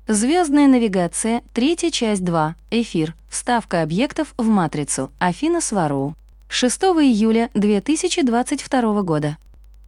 Звездная навигация, третья часть 2, эфир, вставка объектов в матрицу, Афина Свару. 6 июля 2022 года.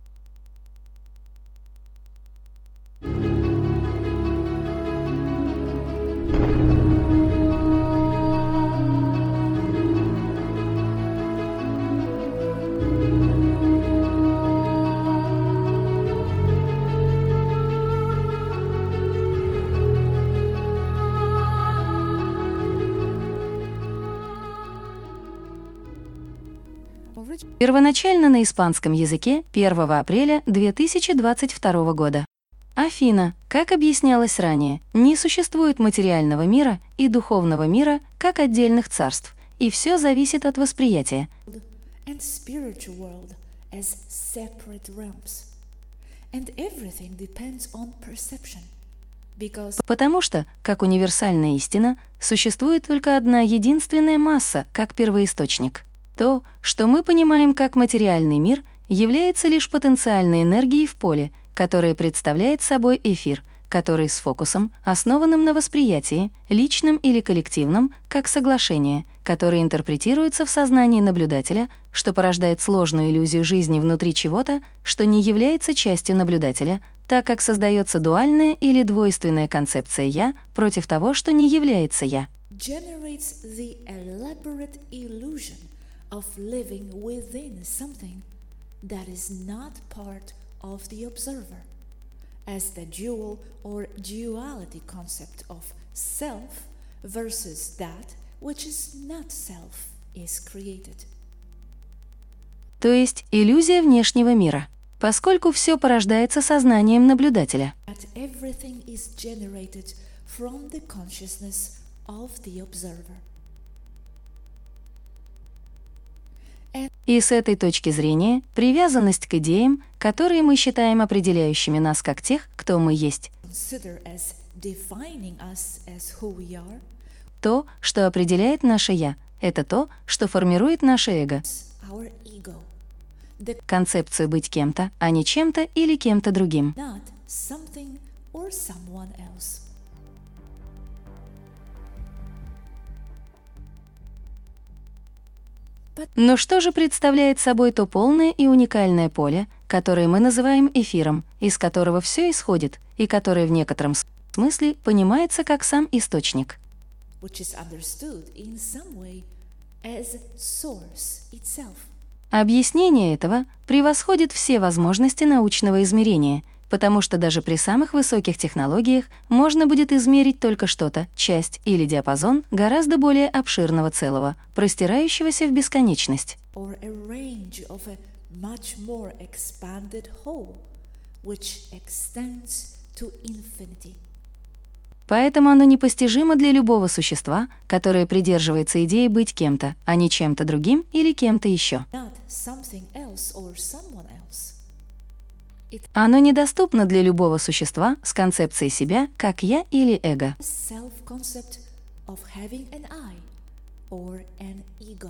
Первоначально на испанском языке 1 апреля 2022 года. Афина, как объяснялось ранее, не существует материального мира и духовного мира как отдельных царств, и все зависит от восприятия. And spiritual world as separate realms. And everything depends on perception. Because Потому что, как универсальная истина, существует только одна единственная масса, как первоисточник. То, что мы понимаем как материальный мир, является лишь потенциальной энергией в поле, которая представляет собой эфир, который с фокусом, основанным на восприятии, личным или коллективном, как соглашение, которое интерпретируется в сознании наблюдателя, что порождает сложную иллюзию жизни внутри чего-то, что не является частью наблюдателя, так как создается дуальная или двойственная концепция «я» против того, что не является «я». generates the elaborate illusion of living within something that is not part of the observer, as the dual or duality concept of self versus that which is not self is created. То есть иллюзия внешнего мира, поскольку все порождается сознанием наблюдателя. That everything is generated from the consciousness of the observer. И с этой точки зрения привязанность к идеям, которые мы считаем определяющими нас как тех, кто мы есть, Consider as defining us as who we are, то, что определяет наше «я», это то, что формирует наше эго, our ego, the концепцию быть кем-то, а не чем-то или кем-то другим. not something or someone else. Но что же представляет собой то полное и уникальное поле, которое мы называем эфиром, из которого все исходит, и которое в некотором смысле понимается как сам источник? Which is understood in some way as source itself. Объяснение этого превосходит все возможности научного измерения, потому что даже при самых высоких технологиях можно будет измерить только что-то, часть или диапазон гораздо более обширного целого, простирающегося в бесконечность. Or a range of a much more expanded whole, which extends to infinity. Поэтому оно непостижимо для любого существа, которое придерживается идеи быть кем-то, а не чем-то другим или кем-то еще. Not something else or someone else. Оно недоступно для любого существа с концепцией себя как «я» или «эго». Self-concept of having an I or an ego.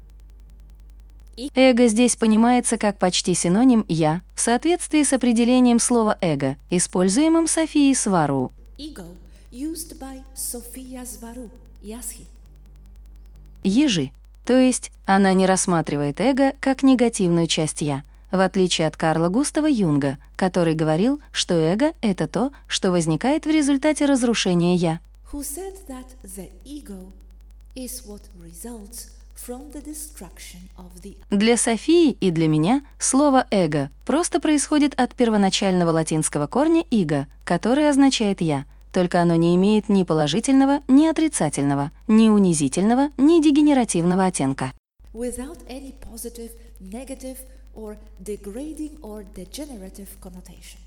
Эго здесь понимается как почти синоним «я» в соответствии с определением слова «эго», используемым Софией Свару. Ego used by Sophia Svaru, Yaschi. Ежи. То есть она не рассматривает эго как негативную часть «я», в отличие от Карла Густава Юнга, который говорил, что эго — это то, что возникает в результате разрушения «я». Who said that the ego is what results from the destruction of the Для Софии и для меня слово «эго» просто происходит от первоначального латинского корня «иго», который означает «я», только оно не имеет ни положительного, ни отрицательного, ни унизительного, ни дегенеративного оттенка. without any positive, negative, or degrading or degenerative connotation.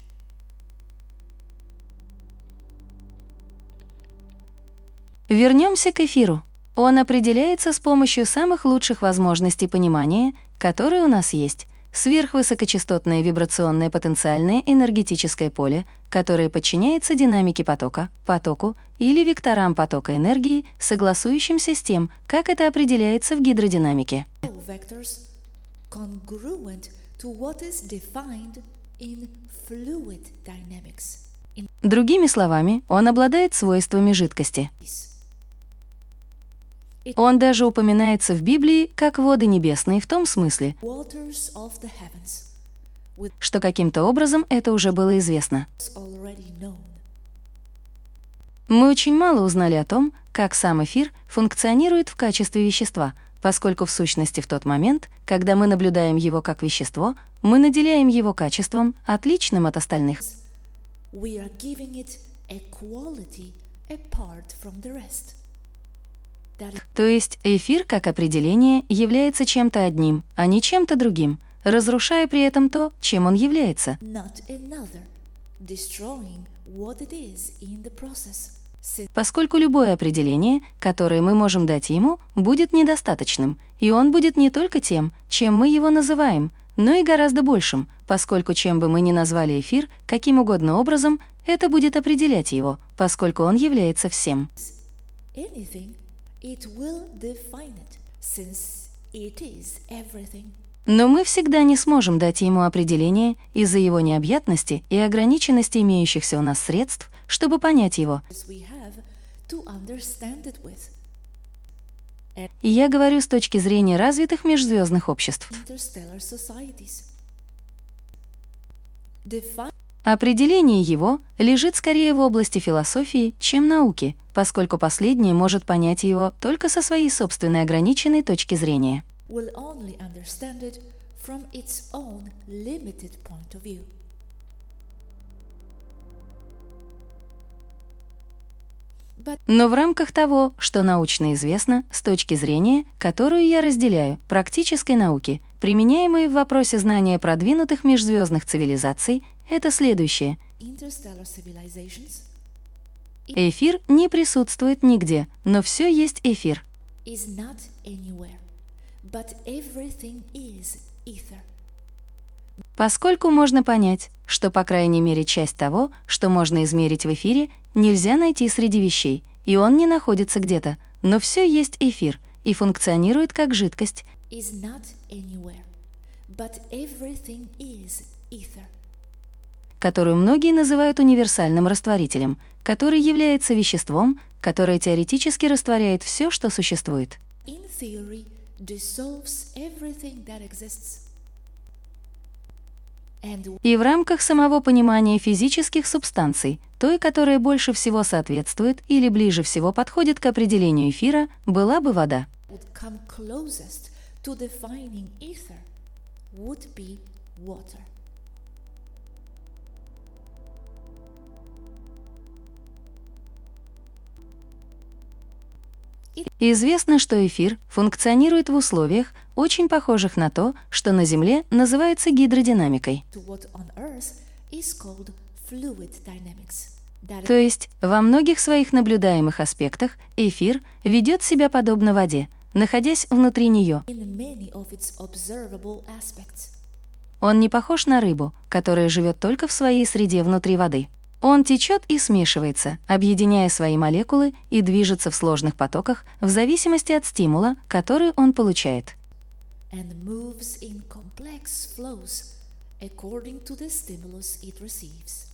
Вернемся к эфиру. Он определяется с помощью самых лучших возможностей понимания, которые у нас есть, сверхвысокочастотное вибрационное потенциальное энергетическое поле, которое подчиняется динамике потока, потоку или векторам потока энергии, согласующимся с тем, как это определяется в гидродинамике. Vectors congruent to what is defined in fluid dynamics. Другими словами, он обладает свойствами жидкости. Он даже упоминается в Библии как воды небесные в том смысле, waters of the heavens, with что каким-то образом это уже было известно. already known. Мы очень мало узнали о том, как сам эфир функционирует в качестве вещества, поскольку в сущности в тот момент, когда мы наблюдаем его как вещество, мы наделяем его качеством, отличным от остальных. We are giving it a quality apart from the rest. That is То есть эфир как определение является чем-то одним, а не чем-то другим, разрушая при этом то, чем он является. not another, destroying what it is in the process. Since Поскольку любое определение, которое мы можем дать ему, будет недостаточным, и он будет не только тем, чем мы его называем, но и гораздо большим, поскольку чем бы мы ни назвали эфир, каким угодно образом, это будет определять его, поскольку он является всем. anything, it will define it, since it is everything. Но мы всегда не сможем дать ему определение из-за его необъятности и ограниченности имеющихся у нас средств, чтобы понять его. As we have to understand it with. И я говорю с точки зрения развитых межзвездных обществ. Interstellar societies. Define Определение его лежит скорее в области философии, чем науки, поскольку последнее может понять его только со своей собственной ограниченной точки зрения. will only understand it from its own limited point of view. Но в рамках того, что научно известно с точки зрения, которую я разделяю, практической науки, применяемой в вопросе знания продвинутых межзвездных цивилизаций, это следующее. Interstellar civilizations Эфир не присутствует нигде, но все есть эфир. is not anywhere, but everything is ether. Поскольку можно понять, что, по крайней мере, часть того, что можно измерить в эфире, нельзя найти среди вещей, и он не находится где-то, но все есть эфир и функционирует как жидкость, Is not anywhere, but everything is ether. которую многие называют универсальным растворителем, который является веществом, которое теоретически растворяет все, что существует. In theory, dissolves everything that exists. And И в рамках самого понимания физических субстанций, той, которая больше всего соответствует или ближе всего подходит к определению эфира, была бы вода. would come closest to defining ether would be water. Известно, что эфир функционирует в условиях, очень похожих на то, что на Земле называется гидродинамикой. To what on Earth is called fluid dynamics. That То есть во многих своих наблюдаемых аспектах эфир ведет себя подобно воде, находясь внутри нее. in many of its observable aspects. Он не похож на рыбу, которая живет только в своей среде внутри воды. Он течет и смешивается, объединяя свои молекулы и движется в сложных потоках в зависимости от стимула, который он получает. And moves in complex flows according to the stimulus it receives.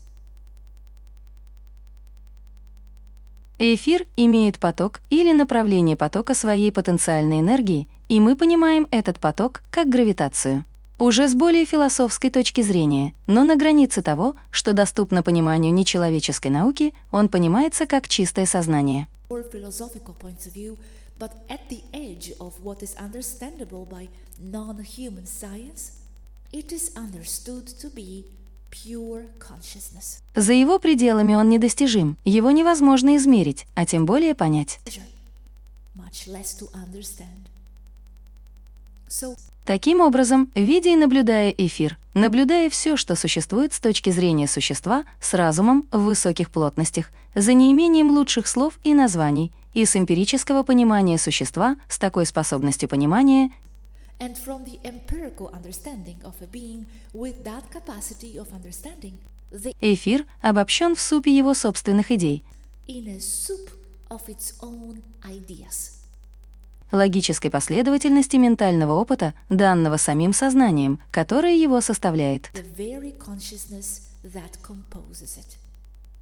Эфир имеет поток или направление потока своей потенциальной энергии, и мы понимаем этот поток как гравитацию. Уже с более философской точки зрения, но на границе того, что доступно пониманию нечеловеческой науки, он понимается как чистое сознание. Or philosophical points of view, but at the edge of what is understandable by non-human science, it is understood to be pure consciousness. За его пределами он недостижим, его невозможно измерить, а тем более понять. Measure, much less to understand. So, Таким образом, видя и наблюдая эфир, наблюдая все, что существует с точки зрения существа, с разумом в высоких плотностях, за неимением лучших слов и названий, и с эмпирического понимания существа, с такой способностью понимания, and from the empirical understanding of a being with that capacity of understanding, the эфир обобщен в супе его собственных идей, in a soup of its own ideas. логической последовательности ментального опыта, данного самим сознанием, которое его составляет. The very consciousness that composes it.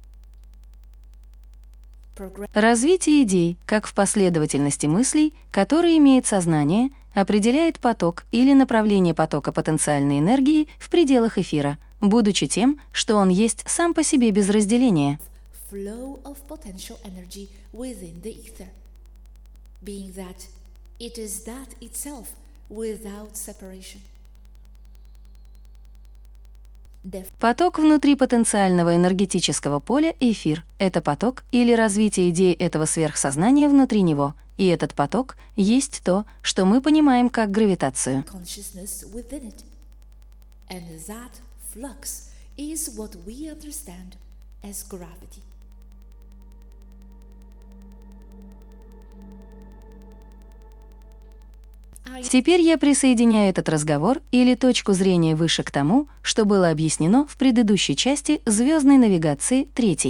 Развитие идей, как в последовательности мыслей, которые имеет сознание, определяет поток или направление потока потенциальной энергии в пределах эфира, будучи тем, что он есть сам по себе без разделения. Flow of potential energy within the ether, being that it is that itself without separation. Поток внутри потенциального энергетического поля — эфир. Это поток или развитие идей этого сверхсознания внутри него. И этот поток есть то, что мы понимаем как гравитацию. Consciousness within it. And that flux is what we understand as gravity. Теперь я присоединяю этот разговор или точку зрения выше к тому, что было объяснено в предыдущей части звездной навигации 3.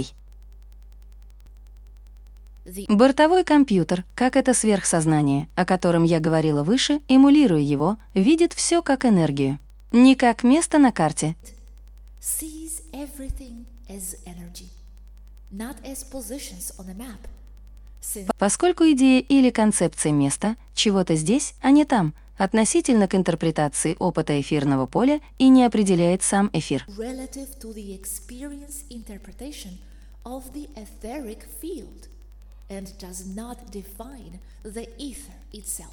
Бортовой компьютер, как это сверхсознание, о котором я говорила выше, эмулируя его, видит все как энергию, не как место на карте. Sees everything as energy, not as positions on a map. Поскольку идея или концепция места, чего-то здесь, а не там, относительно к интерпретации опыта эфирного поля и не определяет сам эфир. Relative to the experience interpretation of the etheric field and does not define the ether itself.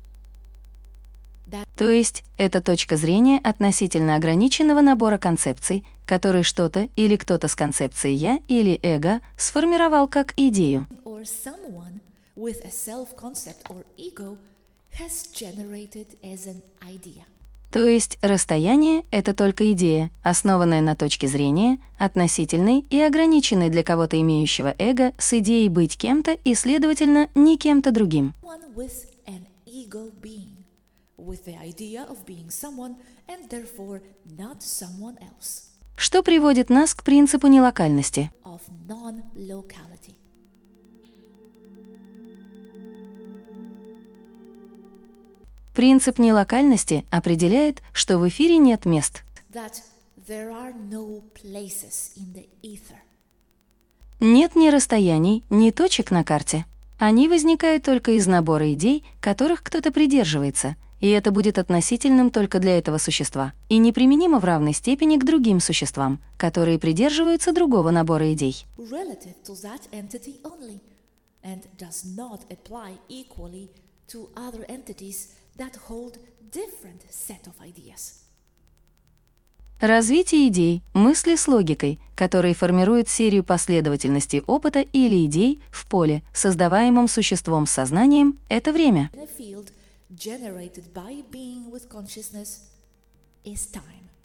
То есть это точка зрения относительно ограниченного набора концепций, которые что-то или кто-то с концепцией «я» или «эго» сформировал как идею. Or someone with a self-concept or ego has generated as an idea. То есть расстояние — это только идея, основанная на точке зрения, относительной и ограниченной для кого-то имеющего эго с идеей быть кем-то и, следовательно, не кем-то другим. One with an ego being, with the idea of being someone and therefore not someone else. Что приводит нас к принципу нелокальности. Of non-locality. Принцип нелокальности определяет, что в эфире нет мест. That there are no places in the ether. Нет ни расстояний, ни точек на карте. Они возникают только из набора идей, которых кто-то придерживается, и это будет относительным только для этого существа и неприменимо в равной степени к другим существам, которые придерживаются другого набора идей. Relative to that entity only, and does not apply equally to other entities that hold different set of ideas. Развитие идей, мысли с логикой, которые формируют серию последовательностей опыта или идей в поле, создаваемом существом с сознанием, это время. In a field generated by being with consciousness is time.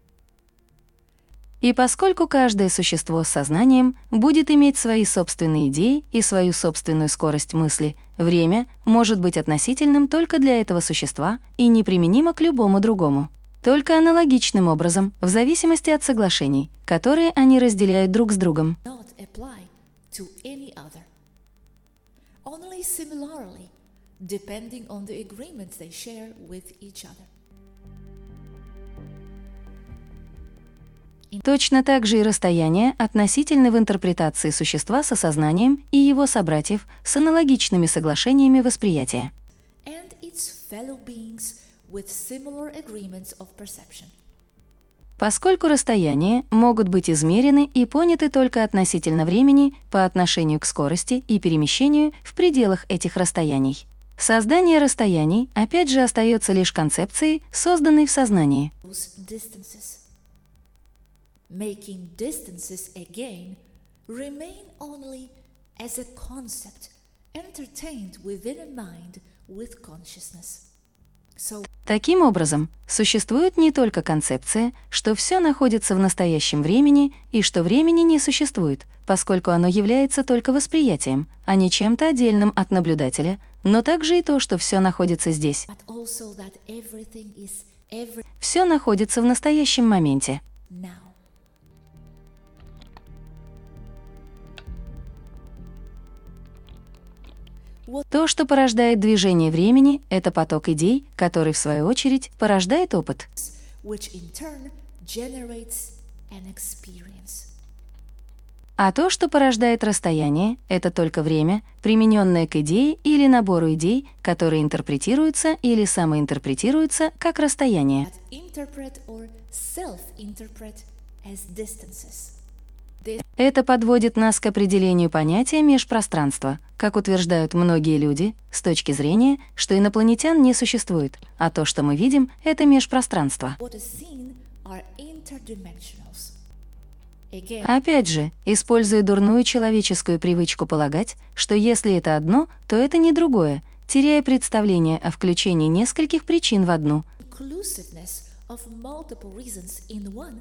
И поскольку каждое существо с сознанием будет иметь свои собственные идеи и свою собственную скорость мысли, время может быть относительным только для этого существа и неприменимо к любому другому. Только аналогичным образом, в зависимости от соглашений, которые они разделяют друг с другом. Not apply to any other. Only similarly, depending on the agreements they share with each other. Точно так же и расстояние относительно в интерпретации существа с осознанием и его собратьев с аналогичными соглашениями восприятия. And its fellow beings with similar agreements of perception. Поскольку расстояния могут быть измерены и поняты только относительно времени по отношению к скорости и перемещению в пределах этих расстояний. Создание расстояний опять же остается лишь концепцией, созданной в сознании. Those distances. Making distances again remain only as a concept entertained within a mind with consciousness. So, Таким образом, существует не только концепция, что все находится в настоящем времени и что времени не существует, поскольку оно является только восприятием, а не чем-то отдельным от наблюдателя, но также и то, что все находится здесь. but also that everything is Все находится в настоящем моменте. now. То, что порождает движение времени, это поток идей, который, в свою очередь, порождает опыт. Which in turn generates an experience. А то, что порождает расстояние, это только время, примененное к идее или набору идей, которые интерпретируются или самоинтерпретируются как расстояние. that interpret or self-interpret as distances. Это подводит нас к определению понятия межпространства, как утверждают многие люди, с точки зрения, что инопланетян не существует, а то, что мы видим, это межпространство. What is seen are interdimensionals. Again, Опять же, используя дурную человеческую привычку полагать, что если это одно, то это не другое, теряя представление о включении нескольких причин в одну. inclusiveness of multiple reasons in one.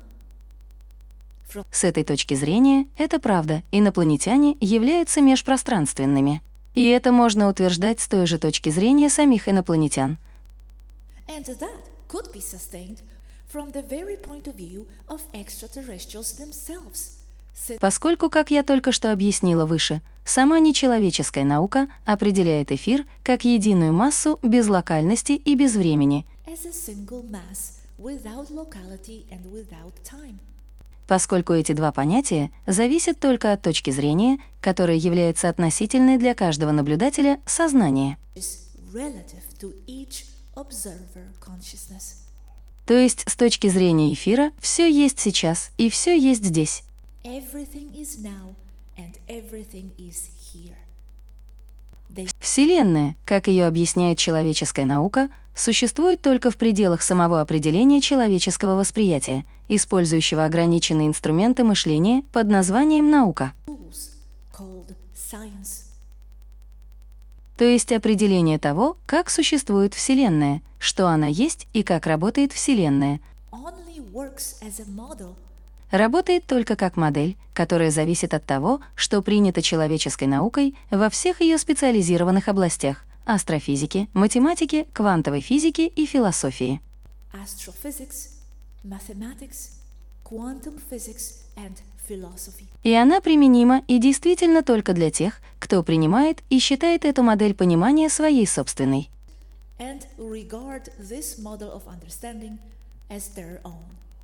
С этой точки зрения, это правда, инопланетяне являются межпространственными. И это можно утверждать с той же точки зрения самих инопланетян. And that could be sustained from the very point of view of extraterrestrials themselves. Поскольку, как я только что объяснила выше, сама нечеловеческая наука определяет эфир как единую массу без локальности и без времени, As a single mass without locality and without time. поскольку эти два понятия зависят только от точки зрения, которая является относительной для каждого наблюдателя сознания. Is relative to each observer consciousness. То есть с точки зрения эфира все есть сейчас и все есть здесь. Everything is now and everything is here. Вселенная, как ее объясняет человеческая наука, существует только в пределах самого определения человеческого восприятия, использующего ограниченные инструменты мышления под названием наука. Tools called science. То есть определение того, как существует Вселенная, что она есть и как работает Вселенная, Only works as a model работает только как модель, которая зависит от того, что принято человеческой наукой во всех ее специализированных областях — астрофизике, математике, квантовой физике и философии. astrophysics, mathematics, quantum physics, and philosophy. И она применима и действительно только для тех, кто принимает и считает эту модель понимания своей собственной. And regard this model of understanding as their own.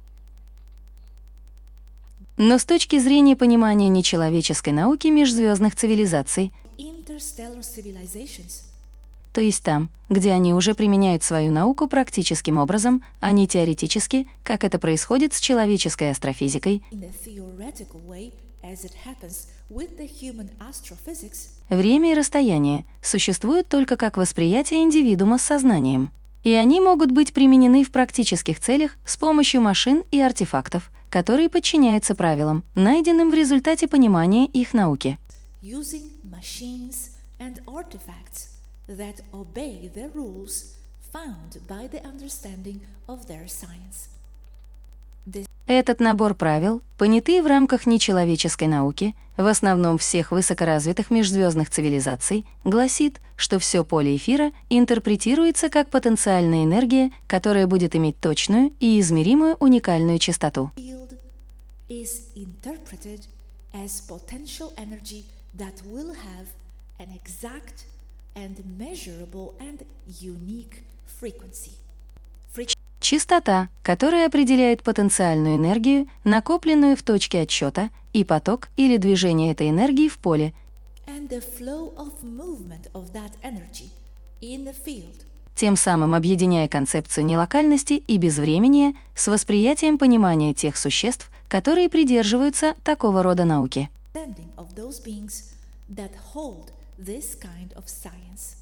Но с точки зрения понимания нечеловеческой науки межзвездных цивилизаций, Interstellar civilizations, то есть там, где они уже применяют свою науку практическим образом, а не теоретически, как это происходит с человеческой астрофизикой, in a theoretical way, as it happens with the human astrophysics, время и расстояние существуют только как восприятие индивидуума с сознанием. И они могут быть применены в практических целях с помощью машин и артефактов, которые подчиняются правилам, найденным в результате понимания их науки. using machines and artifacts that obey the rules found by the understanding of their science. Этот набор правил, понятые в рамках нечеловеческой науки, в основном всех высокоразвитых межзвездных цивилизаций, гласит, что все поле эфира интерпретируется как потенциальная энергия, которая будет иметь точную и измеримую уникальную частоту. Field is interpreted as potential energy that will have an exact and measurable and unique frequency. Частота, которая определяет потенциальную энергию, накопленную в точке отсчета, и поток или движение этой энергии в поле, And the flow of movement of that energy in the field, тем самым объединяя концепцию нелокальности и безвременья с восприятием понимания тех существ, которые придерживаются такого рода науки. understanding of those beings that hold this kind of science.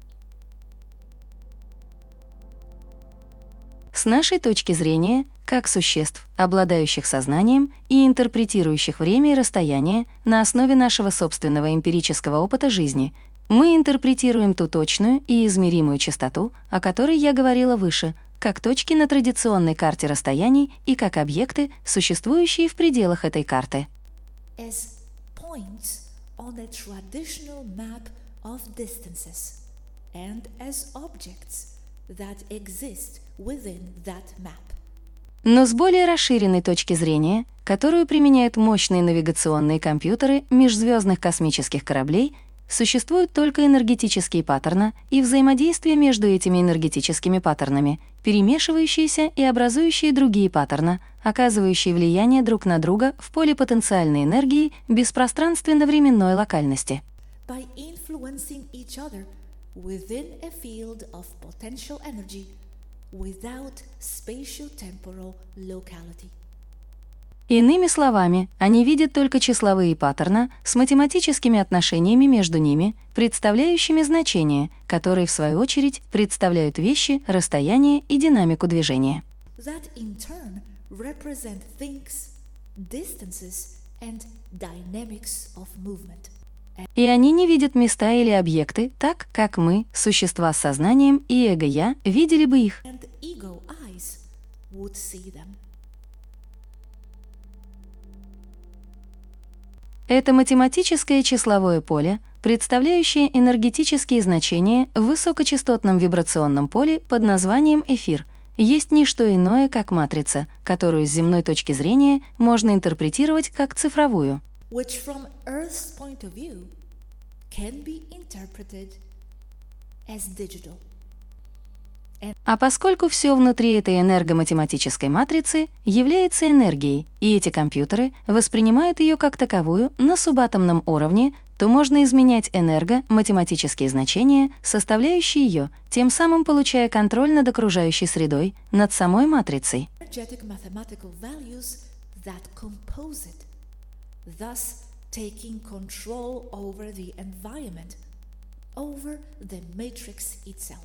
С нашей точки зрения, как существ, обладающих сознанием и интерпретирующих время и расстояние на основе нашего собственного эмпирического опыта жизни, мы интерпретируем ту точную и измеримую частоту, о которой я говорила выше, как точки на традиционной карте расстояний и как объекты, существующие в пределах этой карты. As points on a traditional map of distances and as objects that exist within that map. Но с более расширенной точки зрения, которую применяют мощные навигационные компьютеры межзвездных космических кораблей, существуют только энергетические паттерны и взаимодействие между этими энергетическими паттернами, перемешивающиеся и образующие другие паттерны, оказывающие влияние друг на друга в поле потенциальной энергии беспространственно-временной локальности. By influencing each other within a field of potential energy without spatio-temporal locality. Иными словами, они видят только числовые паттерны с математическими отношениями между ними, представляющими значения, которые, в свою очередь, представляют вещи, расстояние и динамику движения. That in turn represent things, distances and dynamics of movement. И они не видят места или объекты так, как мы, существа с сознанием и эго-я, видели бы их. And ego eyes would see them. Это математическое числовое поле, представляющее энергетические значения в высокочастотном вибрационном поле под названием эфир, есть не что иное, как матрица, которую с земной точки зрения можно интерпретировать как цифровую. Which from Earth's point of view can be interpreted as digital. А поскольку все внутри этой энергоматематической матрицы является энергией, и эти компьютеры воспринимают ее как таковую на субатомном уровне, то можно изменять энергоматематические значения, составляющие ее, тем самым получая контроль над окружающей средой, над самой матрицей. Energetic mathematical values that compose it, thus taking control over the environment, over the matrix itself.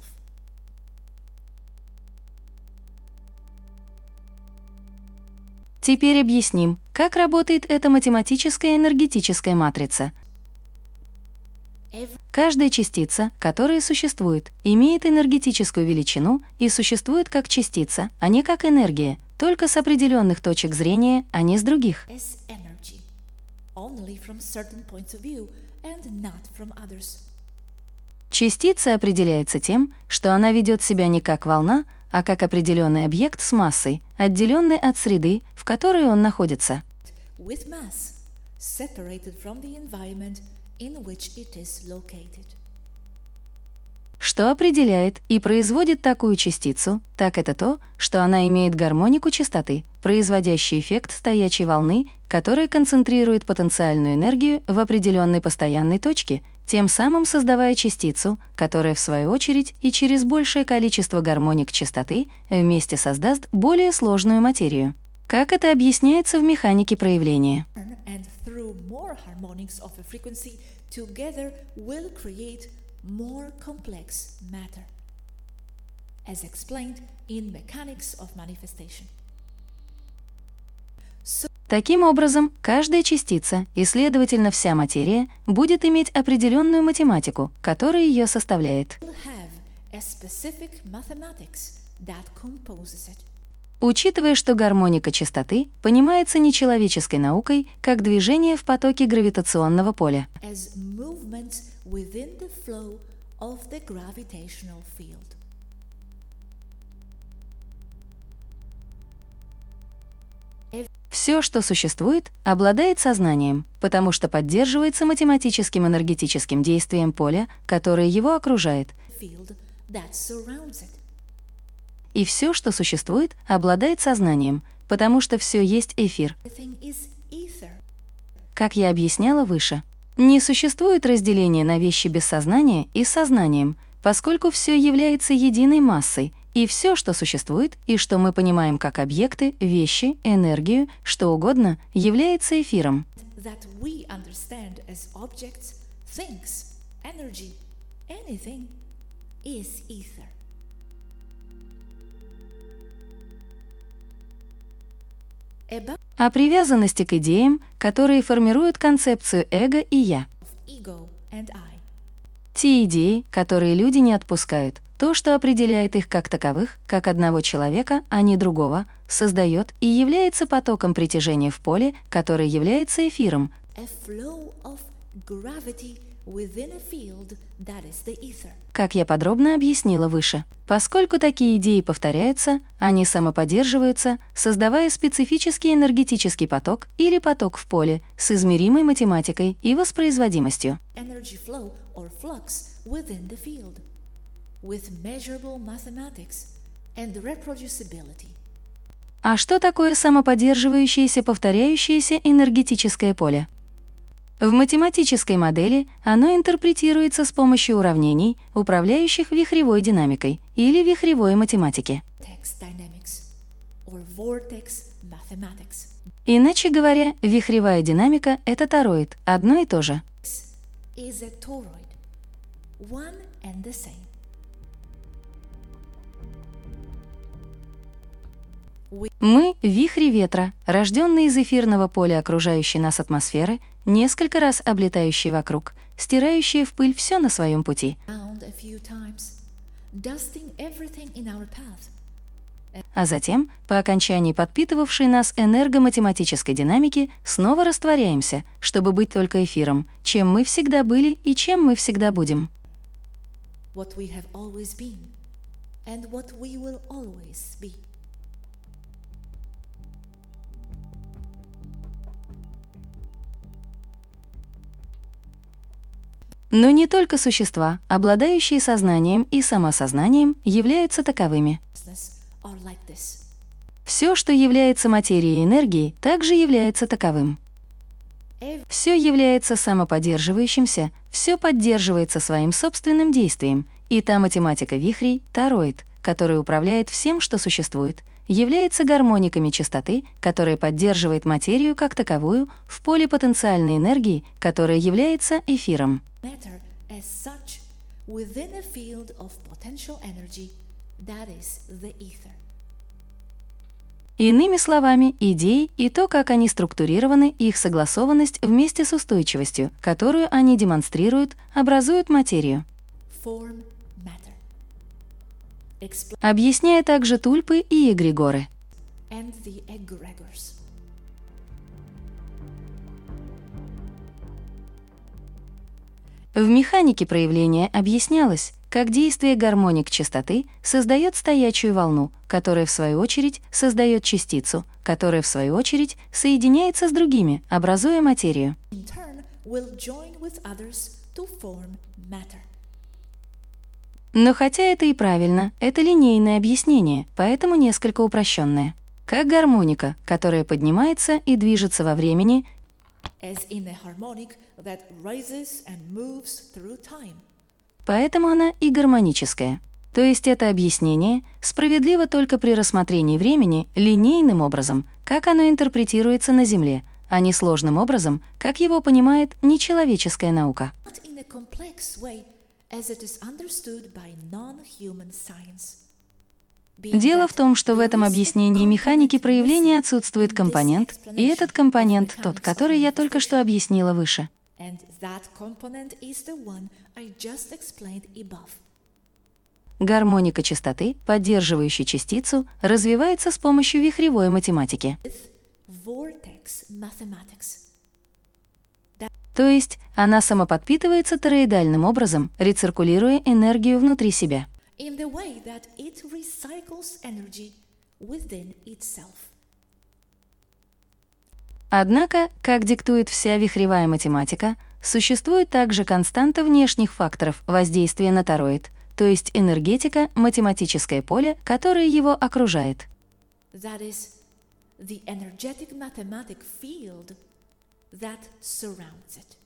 Теперь объясним, как работает эта математическая энергетическая матрица. Каждая частица, которая существует, имеет энергетическую величину и существует как частица, а не как энергия, только с определенных точек зрения, а не с других. As energy, only from certain points of view and not from others. Частица определяется тем, что она ведет себя не как волна, а как определенный объект с массой, отделенный от среды, в которой он находится. With mass, separated from the environment in which it is located. Что определяет и производит такую частицу, так это то, что она имеет гармонику частоты, производящий эффект стоячей волны, которая концентрирует потенциальную энергию в определенной постоянной точке, тем самым создавая частицу, которая в свою очередь и через большее количество гармоник частоты вместе создаст более сложную материю. Как это объясняется в механике проявления? And through more harmonics of a frequency together will create more complex matter, as explained in Mechanics of Manifestation. Таким образом, каждая частица и, следовательно, вся материя будет иметь определенную математику, которая ее составляет. Will have a specific mathematics that composes it. Учитывая, что гармоника частоты понимается нечеловеческой наукой как движение в потоке гравитационного поля. As movements within the flow of the gravitational field. Все, что существует, обладает сознанием, потому что поддерживается математическим энергетическим действием поля, которое его окружает. Field that surrounds it. И все, что существует, обладает сознанием, потому что все есть эфир. Everything is ether. Как я объясняла выше, не существует разделения на вещи без сознания и с сознанием, поскольку все является единой массой, и все, что существует, и что мы понимаем как объекты, вещи, энергию, что угодно, является эфиром. That we understand as objects, things, energy, anything is ether. About О привязанности к идеям, которые формируют концепцию эго и «я». ego and I. Те идеи, которые люди не отпускают, то, что определяет их как таковых, как одного человека, а не другого, создает и является потоком притяжения в поле, который является эфиром, A flow of gravity within a field that is the ether. Как я подробно объяснила выше. Поскольку такие идеи повторяются, они самоподдерживаются, создавая специфический энергетический поток или поток в поле с измеримой математикой и воспроизводимостью. Energy flow or flux within the field, with measurable mathematics and reproducibility. А что такое самоподдерживающееся повторяющееся энергетическое поле? В математической модели оно интерпретируется с помощью уравнений, управляющих вихревой динамикой или вихревой математики. Vortex dynamics or vortex mathematics Иначе говоря, вихревая динамика — это тороид, одно и то же. is a toroid, one and the same. Мы — вихри ветра, рожденные из эфирного поля окружающей нас атмосферы, несколько раз облетающие вокруг, стирающие в пыль все на своем пути. Round a few times, dusting everything in our path. А затем, по окончании подпитывавшей нас энергоматематической динамики, снова растворяемся, чтобы быть только эфиром, чем мы всегда были и чем мы всегда будем. What we have always been and what we will always be. Но не только существа, обладающие сознанием и самосознанием, являются таковыми. Are like this. Все, что является материей и энергией, также является таковым. Все является самоподдерживающимся, все поддерживается своим собственным действием, и та математика вихрей, тороид, которая управляет всем, что существует, является гармониками частоты, которая поддерживает материю как таковую в поле потенциальной энергии, которая является эфиром. Matter as such within a field of potential energy that is the ether. Иными словами, идеи и то, как они структурированы, и их согласованность вместе с устойчивостью, которую они демонстрируют, образуют материю. Form matter. Объясняя также тульпы и эгрегоры. And the egregores. В механике проявления объяснялось, как действие гармоник частоты создает стоячую волну, которая в свою очередь создает частицу, которая в свою очередь соединяется с другими, образуя материю. In turn, will join with others to form matter. Но хотя это и правильно, это линейное объяснение, поэтому несколько упрощенное. Как гармоника, которая поднимается и движется во времени, As in a harmonic that rises and moves through time. поэтому она и гармоническая. То есть это объяснение справедливо только при рассмотрении времени линейным образом, как оно интерпретируется на Земле, а не сложным образом, как его понимает нечеловеческая наука. Not in a complex way as it is understood by non-human science. Дело в том, что в этом объяснении механики проявления отсутствует компонент, и этот компонент тот, который я только что объяснила выше. And that component is the one I just explained above. Гармоника частоты, поддерживающая частицу, развивается с помощью вихревой математики. Vortex mathematics. То есть она самоподпитывается тороидальным образом, рециркулируя энергию внутри себя. In the way that it recycles energy within itself. Однако, как диктует вся вихревая математика, существует также константа внешних факторов воздействия на тороид, то есть энергетика, математическое поле, которое его окружает. That is the energetic mathematic field that surrounds it.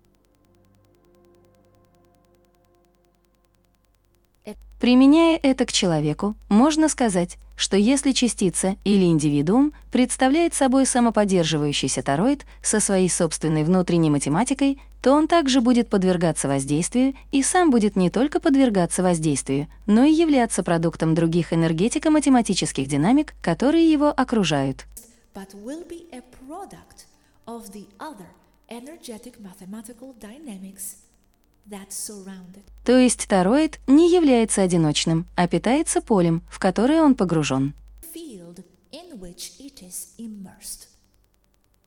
Применяя это к человеку, можно сказать, что если частица или индивидуум представляет собой самоподдерживающийся тороид со своей собственной внутренней математикой, то он также будет подвергаться воздействию и сам будет не только подвергаться воздействию, но и являться продуктом других энергетико-математических динамик, которые его окружают. But will be a product of the other energetic mathematical dynamics that surround it. То есть тороид не является одиночным, а питается полем, в которое он погружен. Field in which it is immersed.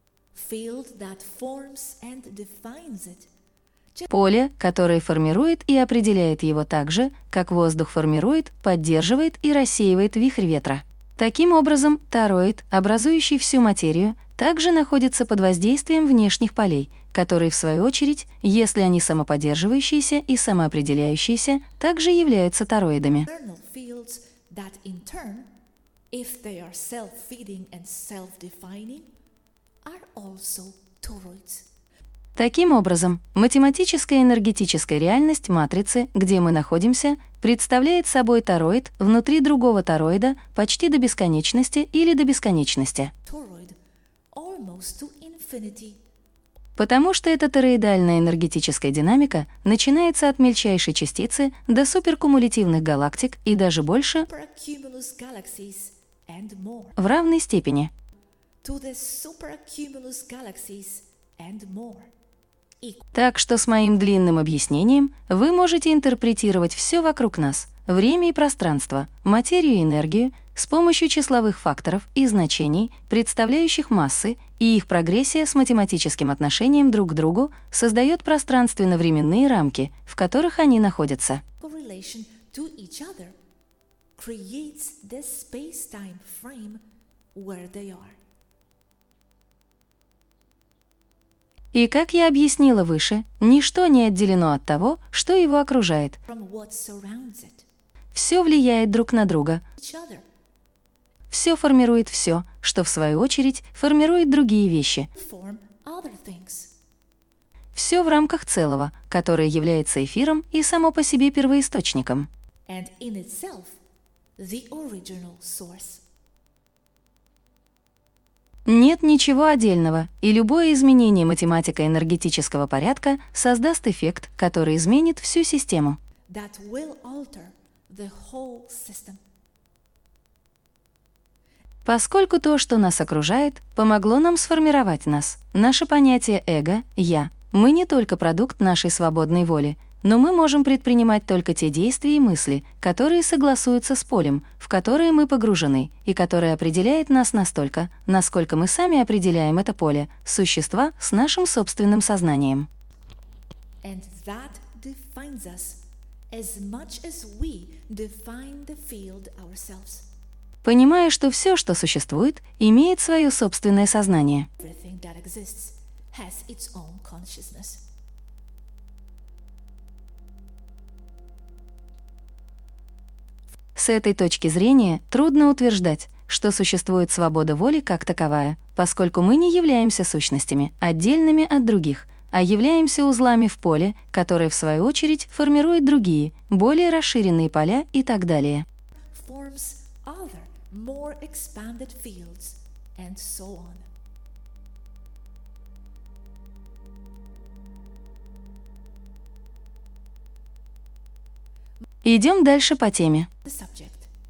field that forms and defines it. Поле, которое формирует и определяет его так же, как воздух формирует, поддерживает и рассеивает вихрь ветра. Таким образом, тороид, образующий всю материю, также находится под воздействием внешних полей, которые, в свою очередь, если они самоподдерживающиеся и самоопределяющиеся, также являются тороидами. External fields that in turn, if they are self-feeding and self-defining, are also toroids. Таким образом, математическая энергетическая реальность матрицы, где мы находимся, представляет собой тороид внутри другого тороида почти до бесконечности или до бесконечности. Toroid almost to infinity. Потому что эта тороидальная энергетическая динамика начинается от мельчайшей частицы до суперкумулятивных галактик и даже больше Supercumulus galaxies and more. в равной степени. To the supercumulus galaxies and more. Так что с моим длинным объяснением вы можете интерпретировать все вокруг нас, время и пространство, материю и энергию, с помощью числовых факторов и значений, представляющих массы, и их прогрессия с математическим отношением друг к другу создает пространственно-временные рамки, в которых они находятся. Correlation to each other creates the space-time frame where they are. И, как я объяснила выше, ничто не отделено от того, что его окружает. From what surrounds it, Все влияет друг на друга. each other, Все формирует все, что в свою очередь формирует другие вещи. form other things. Все в рамках целого, которое является эфиром и само по себе первоисточником. And in itself, the original source. Нет ничего отдельного, и любое изменение математико-энергетического порядка создаст эффект, который изменит всю систему. That will alter the whole system. Поскольку то, что нас окружает, помогло нам сформировать нас, наше понятие эго, «я», мы не только продукт нашей свободной воли, но мы можем предпринимать только те действия и мысли, которые согласуются с полем, в которое мы погружены, и которое определяет нас настолько, насколько мы сами определяем это поле, существа с нашим собственным сознанием. And that defines us as much as we define the field ourselves. Понимая, что все, что существует, имеет свое собственное сознание. Everything that exists has its own consciousness. С этой точки зрения трудно утверждать, что существует свобода воли как таковая, поскольку мы не являемся сущностями, отдельными от других, а являемся узлами в поле, которое, в свою очередь, формирует другие, более расширенные поля и так далее. Forms other, more expanded fields, and so on. Идем дальше по теме. The subject.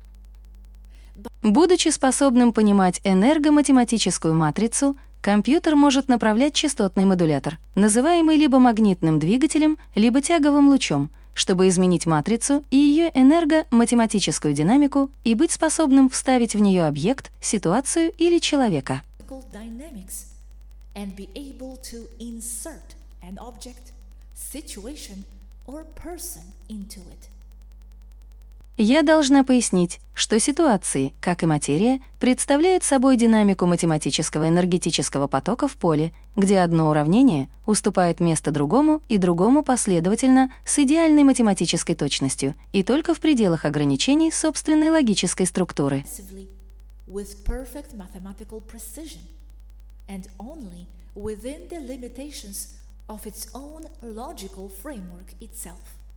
Будучи способным понимать энергоматематическую матрицу, компьютер может направлять частотный модулятор, называемый либо магнитным двигателем, либо тяговым лучом, чтобы изменить матрицу и ее энергоматематическую динамику и быть способным вставить в нее объект, ситуацию или человека. Dynamics and be able to insert an object, situation, or person into it. Я должна пояснить, что ситуации, как и материя, представляют собой динамику математического энергетического потока в поле, где одно уравнение уступает место другому и другому последовательно с идеальной математической точностью и только в пределах ограничений собственной логической структуры. Passively, with perfect mathematical precision, and only within the limitations of its own logical framework itself.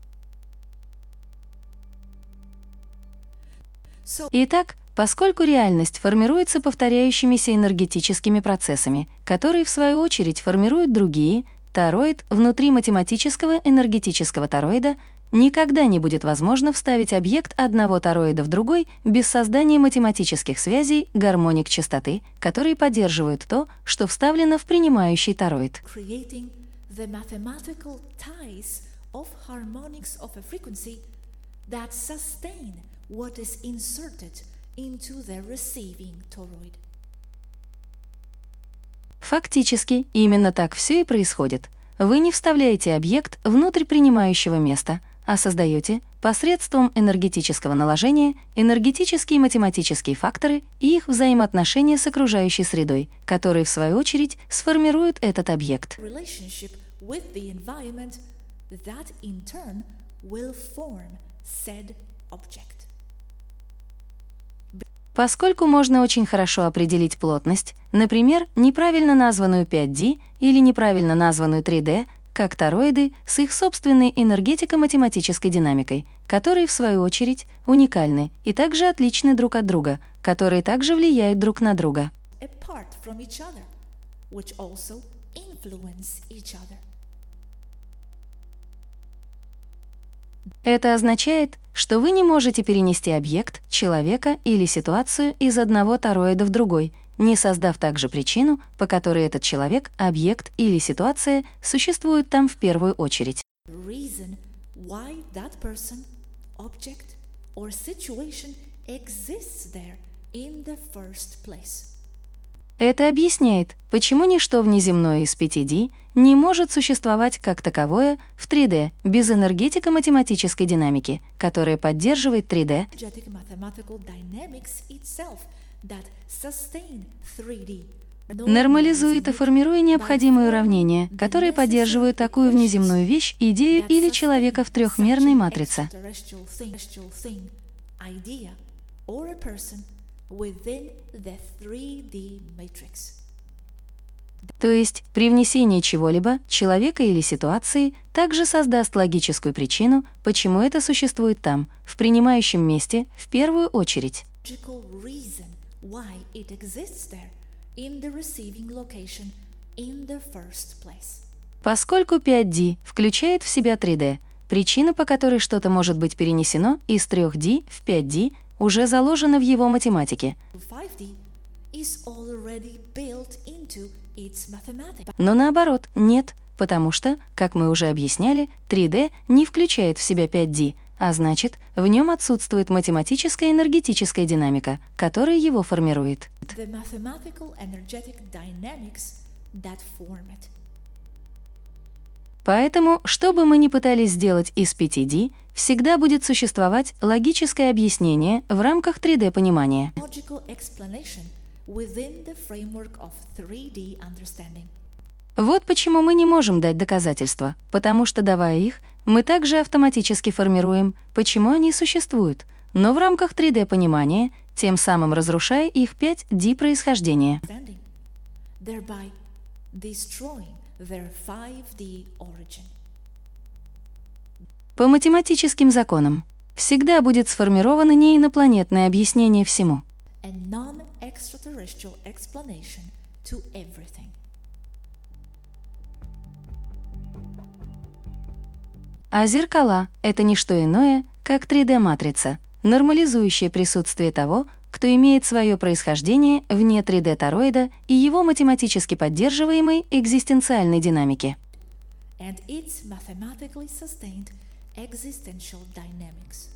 Итак, поскольку реальность формируется повторяющимися энергетическими процессами, которые в свою очередь формируют другие, тороид внутри математического энергетического тороида никогда не будет возможно вставить объект одного тороида в другой без создания математических связей гармоник частоты, которые поддерживают то, что вставлено в принимающий тороид. Creating the mathematical ties of harmonics of a frequency that sustain what is inserted into the receiving toroid. Фактически, именно так все и происходит. Вы не вставляете объект внутрь принимающего места, а создаете посредством энергетического наложения энергетические и математические факторы и их взаимоотношения с окружающей средой, которые, в свою очередь, сформируют этот объект. Relationship with the environment that in turn will form said object. Поскольку можно очень хорошо определить плотность, например, неправильно названную 5D или неправильно названную 3D, как тороиды с их собственной энергетико-математической динамикой, которые, в свою очередь, уникальны и также отличны друг от друга, которые также влияют друг на друга. Apart from each other, which also influence each other. Это означает, что вы не можете перенести объект, человека или ситуацию из одного тороида в другой, не создав также причину, по которой этот человек, объект или ситуация существуют там в первую очередь. Reason why that person, object, or situation exists there in the first place. Это объясняет, почему ничто внеземное из 5D не может существовать как таковое в 3D без энергетико-математической динамики, которая поддерживает 3D, Energetic mathematical dynamics itself that sustain 3D. нормализует и формирует необходимые уравнения, которые поддерживают такую внеземную вещь, идею или человека в трехмерной матрице. Extraterrestrial thing, idea, or a person within the 3D matrix. То есть при внесении чего-либо, человека или ситуации, также создаст логическую причину, почему это существует там, в принимающем месте, в первую очередь. Logical reason why it exists there in the receiving location in the first place. Поскольку 5D включает в себя 3D, причина, по которой что-то может быть перенесено из 3D в 5D, уже заложена в его математике. 5D is already built into its mathematics. Но наоборот, нет, потому что, как мы уже объясняли, 3D не включает в себя 5D, а значит, в нем отсутствует математическая энергетическая динамика, которая его формирует. The mathematical energetic dynamics that form it. Поэтому, что бы мы ни пытались сделать из 5D, всегда будет существовать логическое объяснение в рамках 3D-понимания. Logical explanation within the framework of 3D understanding. Вот почему мы не можем дать доказательства, потому что, давая их, мы также автоматически формируем, почему они существуют, но в рамках 3D-понимания, тем самым разрушая их 5D происхождение. Understanding, thereby destroying their 5D origin. По математическим законам всегда будет сформировано неинопланетное объяснение всему. A non-extraterrestrial explanation to everything. А зеркала — это не что иное, как 3D-матрица, нормализующая присутствие того, кто имеет свое происхождение вне 3D-тороида и его математически поддерживаемой экзистенциальной динамики. And its mathematically sustained existential dynamics.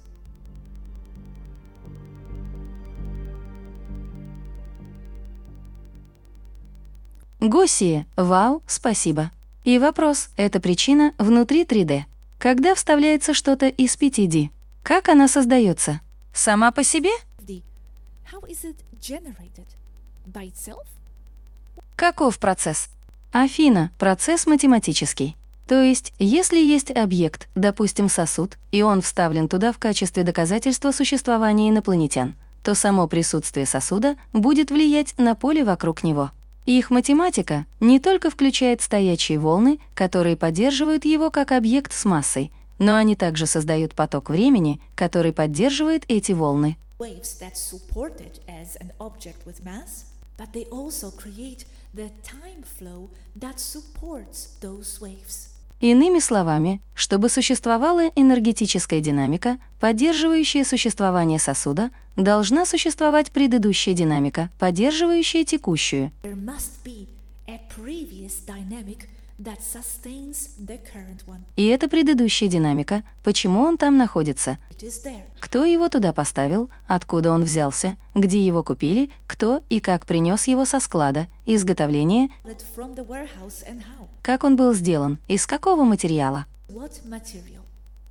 Госсия, вау, спасибо. И вопрос — это причина внутри 3D. Когда вставляется что-то из 5D, как она создается? Сама по себе? How is it generated? By itself? Каков процесс? Афина — процесс математический. То есть, если есть объект, допустим, сосуд, и он вставлен туда в качестве доказательства существования инопланетян, то само присутствие сосуда будет влиять на поле вокруг него. Их математика не только включает стоячие волны, которые поддерживают его как объект с массой, но они также создают поток времени, который поддерживает эти волны. Waves that support it as an object with mass, but they also create the time flow that supports those waves. Иными словами, чтобы существовала энергетическая динамика, поддерживающая существование сосуда, должна существовать предыдущая динамика, поддерживающая текущую. There must be a previous dynamic that sustains the current one. И это предыдущая динамика, почему он там находится, It is there. кто его туда поставил, откуда он взялся, где его купили, кто и как принес его со склада, изготовление, It from the warehouse and how. как он был сделан, из какого материала. What material?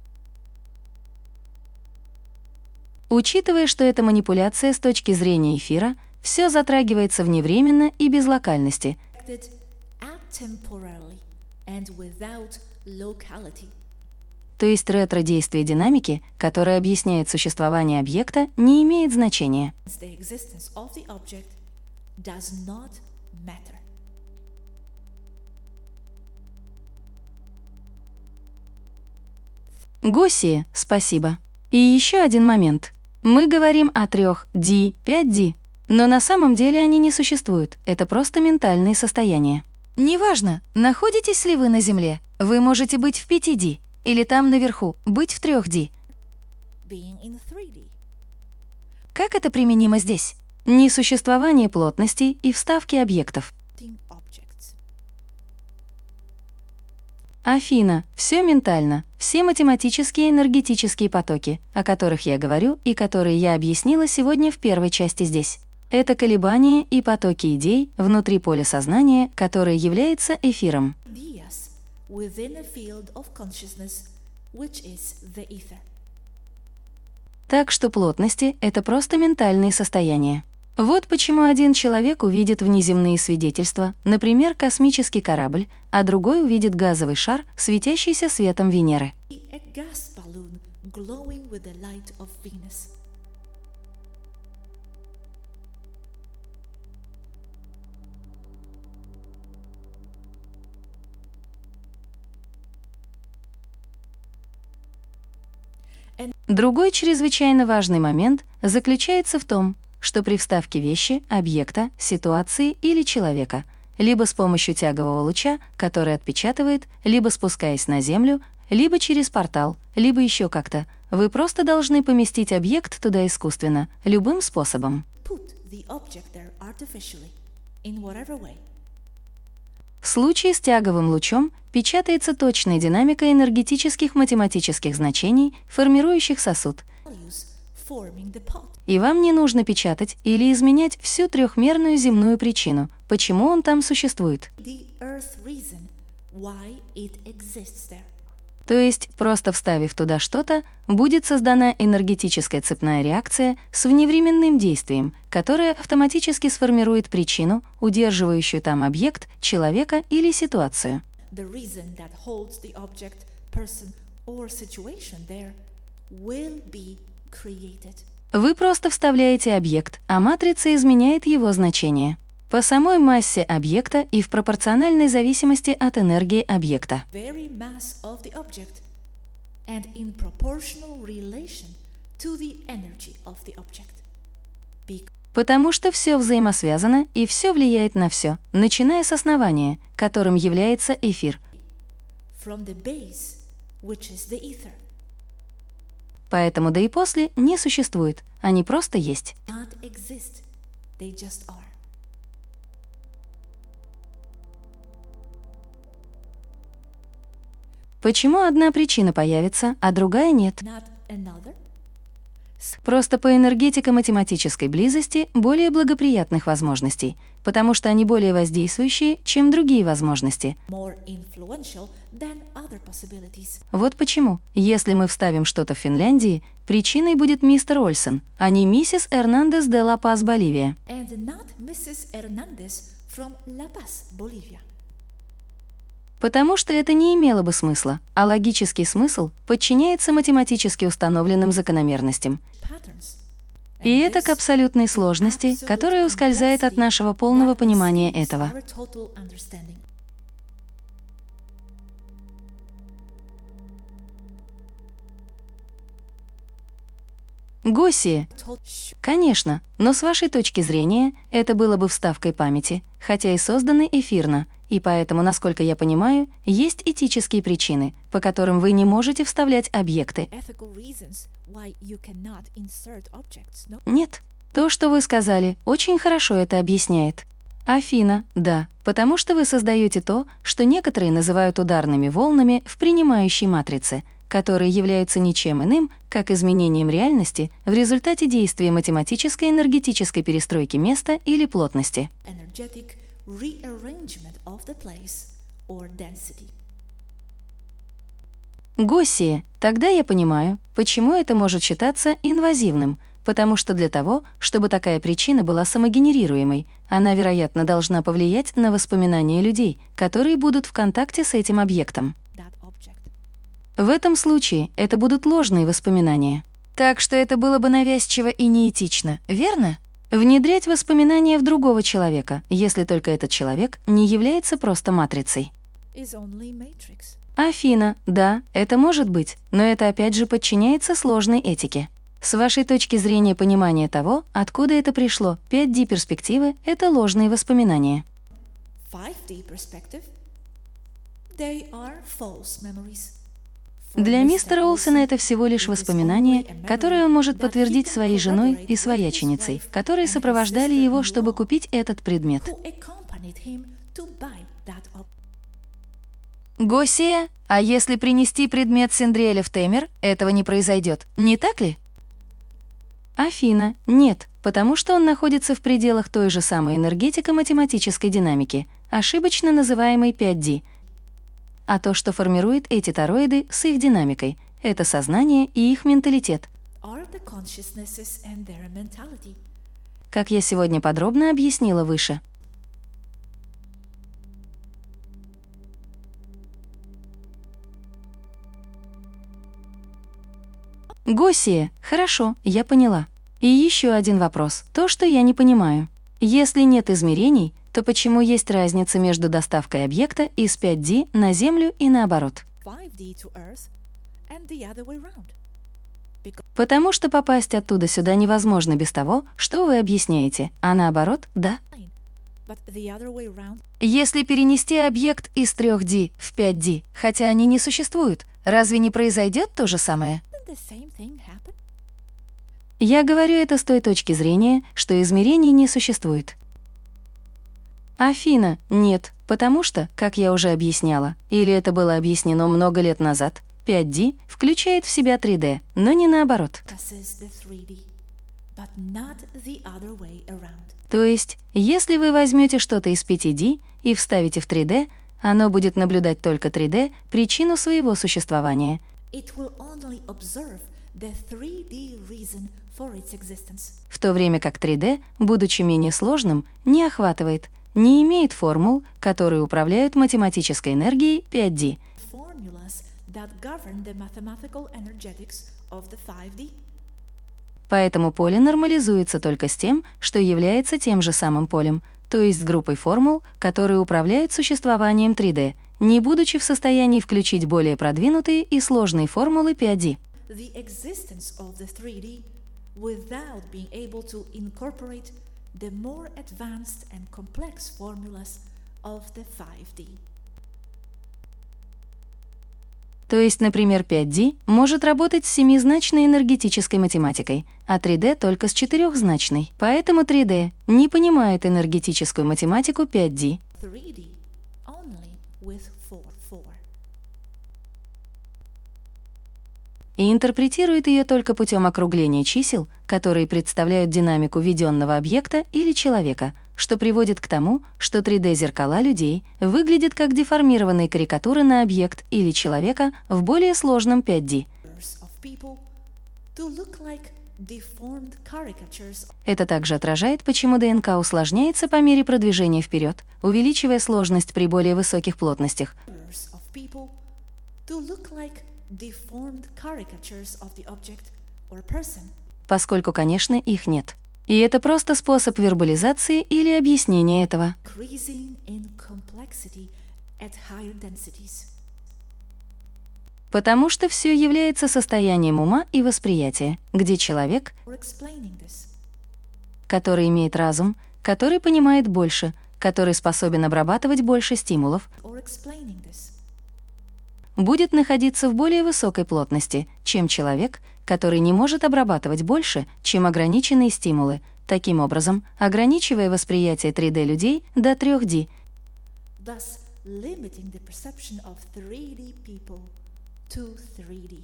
Учитывая, что это манипуляция с точки зрения эфира, все затрагивается вневременно и без локальности, Acted atemporally and without locality. то есть ретро-действие динамики, которое объясняет существование объекта, не имеет значения. The existence of the object does not matter. Госсии, спасибо. И еще один момент. Мы говорим о 3D, 5D, но на самом деле они не существуют, это просто ментальные состояния. Неважно, находитесь ли вы на Земле, вы можете быть в 5D, или там наверху, быть в 3D. Being in 3D. Как это применимо здесь? Несуществование плотностей и вставки объектов. Objects. Афина, все ментально, все математические энергетические потоки, о которых я говорю и которые я объяснила сегодня в первой части здесь. Это колебания и потоки идей внутри поля сознания, которое является эфиром. Ideas within a field of consciousness, which is the ether. Так что плотности — это просто ментальные состояния. Вот почему один человек увидит внеземные свидетельства, например, космический корабль, а другой увидит газовый шар, светящийся светом Венеры. A gas balloon glowing with the light of Venus. Другой чрезвычайно важный момент заключается в том, что при вставке вещи, объекта, ситуации или человека, либо с помощью тягового луча, который отпечатывает, либо спускаясь на Землю, либо через портал, либо еще как-то, вы просто должны поместить объект туда искусственно, любым способом. Put the object there artificially, in whatever way. В случае с тяговым лучом печатается точная динамика энергетических математических значений, формирующих сосуд, Values forming the pot. и вам не нужно печатать или изменять всю трехмерную земную причину, почему он там существует. The earth reason why it exists there. То есть, просто вставив туда что-то, будет создана энергетическая цепная реакция с вневременным действием, которая автоматически сформирует причину, удерживающую там объект, человека или ситуацию. The reason that holds the object, person, or situation there will be created. Вы просто вставляете объект, а матрица изменяет его значение. По самой массе объекта и в пропорциональной зависимости от энергии объекта. Very mass of the object and in proportional relation to the energy of the object. Потому что все взаимосвязано и все влияет на все, начиная с основания, которым является эфир. From the base, which is the ether. Поэтому до и после не существует, они просто есть. Not exist, they just are. Почему одна причина появится, а другая нет? Not another. Просто по энергетико-математической близости более благоприятных возможностей, потому что они более воздействующие, чем другие возможности. More influential than other possibilities. Вот почему, если мы вставим что-то в Финляндии, причиной будет мистер Ольсен, а не миссис Эрнандес де Ла Пас, Боливия. And not Mrs. Hernandez from La Paz, Bolivia. Потому что это не имело бы смысла, а логический смысл подчиняется математически установленным закономерностям. Patterns. И это к абсолютной сложности, которая ускользает от нашего полного понимания этого. Our total understanding. Госсии. Tot- Конечно, но с вашей точки зрения это было бы вставкой памяти, хотя и созданы эфирно, и поэтому, насколько я понимаю, есть этические причины, по которым вы не можете вставлять объекты. Ethical reasons why you cannot insert objects. No. Нет. То, что вы сказали, очень хорошо это объясняет. Афина, да, потому что вы создаете то, что некоторые называют ударными волнами в принимающей матрице, которые являются ничем иным, как изменением реальности в результате действия математической энергетической перестройки места или плотности. Energetic rearrangement of the place or density. Госсия, тогда я понимаю, почему это может считаться инвазивным, потому что для того, чтобы такая причина была самогенерируемой, она, вероятно, должна повлиять на воспоминания людей, которые будут в контакте с этим объектом. That object. В этом случае это будут ложные воспоминания. Так что это было бы навязчиво и неэтично, верно? Внедрять воспоминания в другого человека, если только этот человек не является просто матрицей. Is only matrix. Афина, да, это может быть, но это опять же подчиняется сложной этике. С вашей точки зрения понимания того, откуда это пришло, 5D перспективы — это ложные воспоминания. 5D perspective. They are false memories. Для мистера Олсена это всего лишь воспоминание, которое он может подтвердить своей женой и свояченицей, которые сопровождали его, чтобы купить этот предмет. Who accompanied him to buy that object. Госсия, а если принести предмет Синдриэля в Темер, этого не произойдет, не так ли? Афина, нет, потому что он находится в пределах той же самой энергетико-математической динамики, ошибочно называемой 5D. А то, что формирует эти тороиды с их динамикой, это сознание и их менталитет. Are the consciousnesses and their mentality. Как я сегодня подробно объяснила выше. Госсия, хорошо, я поняла. И еще один вопрос, то, что я не понимаю. Если нет измерений, то почему есть разница между доставкой объекта из 5D на Землю и наоборот? 5D to Earth and the other way round. Потому что попасть оттуда сюда невозможно без того, что вы объясняете, а наоборот, да. But the other way round. Если перенести объект из 3D в 5D, хотя они не существуют, разве не произойдет то же самое? Didn't the same thing happen? Я говорю это с той точки зрения, что измерений не существует. Афина, нет, потому что, как я уже объясняла, или это было объяснено много лет назад, 5D включает в себя 3D, но не наоборот. Possess the 3D, but not the other way around. То есть, если вы возьмете что-то из 5D и вставите в 3D, оно будет наблюдать только 3D, причину своего существования. It will only observe the 3D reason for its existence. В то время как 3D, будучи менее сложным, не охватывает, не имеет формул, которые управляют математической энергией 5D. Formulas that govern the mathematical energetics of the 5D. Поэтому поле нормализуется только с тем, что является тем же самым полем, то есть с группой формул, которые управляют существованием 3D, не будучи в состоянии включить более продвинутые и сложные формулы 5D. The existence of the 3D without being able to incorporate the more advanced and complex formulas of the 5D. То есть, например, 5D может работать с семизначной энергетической математикой, а 3D только с четырехзначной. Поэтому 3D не понимает энергетическую математику 5D. 3D only with 4-4. И интерпретирует ее только путем округления чисел, которые представляют динамику введенного объекта или человека, что приводит к тому, что 3D-зеркала людей выглядят как деформированные карикатуры на объект или человека в более сложном 5D. Of people to look like deformed caricatures Это также отражает, почему ДНК усложняется по мере продвижения вперед, увеличивая сложность при более высоких плотностях. of people to look like deformed caricatures of the object or person. Поскольку, конечно, их нет. И это просто способ вербализации или объяснения этого. Increasing in complexity at higher densities. Потому что все является состоянием ума и восприятия, где человек, Or explaining this. который имеет разум, который понимает больше, который способен обрабатывать больше стимулов, Or explaining this. будет находиться в более высокой плотности, чем человек, который не может обрабатывать больше, чем ограниченные стимулы, таким образом ограничивая восприятие 3D людей до 3D. thus limiting the perception of 3D people to 3D.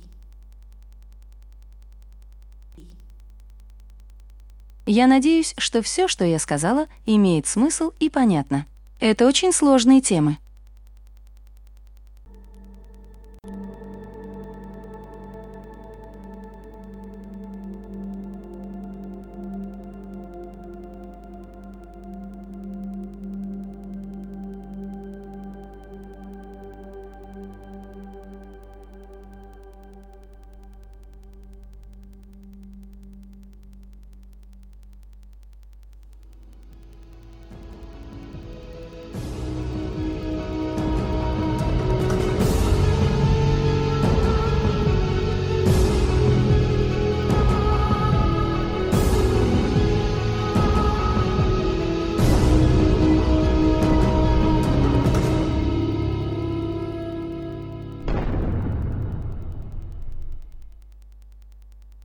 Я надеюсь, что все, что я сказала, имеет смысл и понятно. Это очень сложные темы.